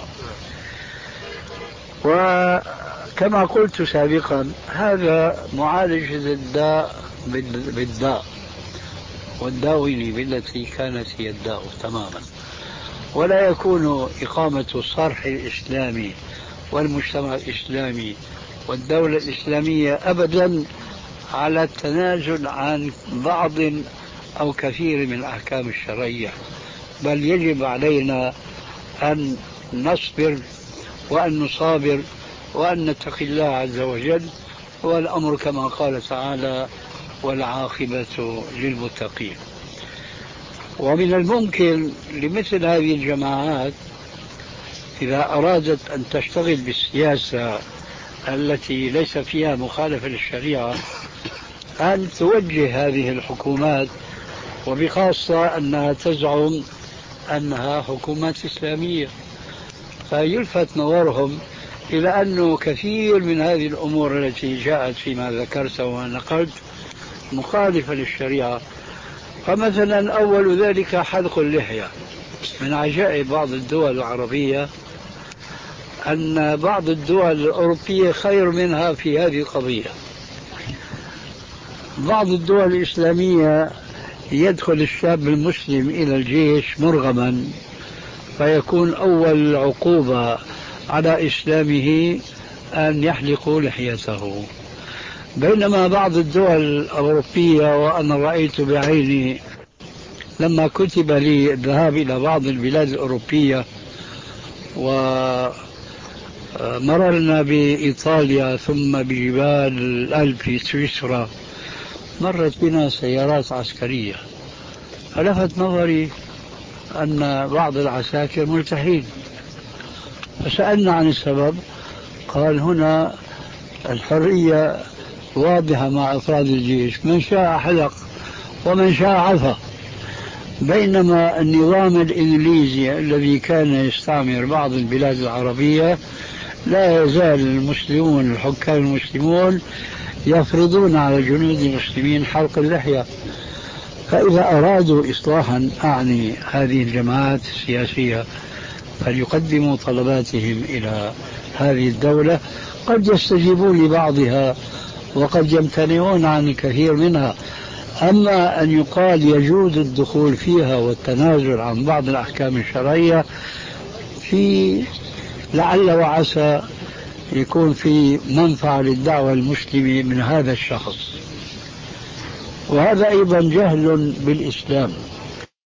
Speaker 4: وكما قلت سابقا هذا معالجة الداء بالداء والداوي بالتي كانت هي الداء تماما، ولا يكون إقامة الصرح الإسلامي والمجتمع الإسلامي والدولة الإسلامية أبدا على التنازل عن بعض أو كثير من الأحكام الشرعية، بل يجب علينا أن نصبر وأن نصابر وأن نتقي الله عز وجل، والأمر كما قال تعالى والعاقبة للمتقين. ومن الممكن لمثل هذه الجماعات إذا أرادت أن تشتغل بالسياسة التي ليس فيها مخالفة للشريعة أن توجه هذه الحكومات، وبخاصة أنها تزعم أنها حكومات إسلامية، فيلفت نظرهم إلى أنه كثير من هذه الأمور التي جاءت فيما ذكرت ونقلت مخالفة للشريعة. فمثلا أول ذلك حلق اللحية. من عجائب بعض الدول العربية أن بعض الدول الأوروبية خير منها في هذه القضية. بعض الدول الإسلامية يدخل الشاب المسلم إلى الجيش مرغما فيكون أول عقوبة على إسلامه أن يحلقوا لحيته، بينما بعض الدول الأوروبية، وأنا رأيت بعيني لما كتب لي الذهاب إلى بعض البلاد الأوروبية ومررنا بإيطاليا ثم بجبال الألب في سويسرا، مرت بنا سيارات عسكرية، فلفت نظري أن بعض العساكر ملتحين، فسألنا عن السبب، قال هنا الحرية واضحة مع أفراد الجيش، من شاء حلق ومن شاء عفى، بينما النظام الإنجليزي الذي كان يستعمر بعض البلاد العربية لا يزال المسلمون الحكام المسلمون يفرضون على الجنود المسلمين حلق اللحية. فإذا أرادوا إصلاحا أعني هذه الجماعات السياسية فليقدموا طلباتهم إلى هذه الدولة، قد يستجيبون لبعضها وقد يمتنعون عن الكثير منها. أما أن يقال يجوز الدخول فيها والتنازل عن بعض الأحكام الشرعية، في لعل وعسى يكون في منفعة للدعوة المسلمة من هذا الشخص، وهذا أيضا جهل بالإسلام.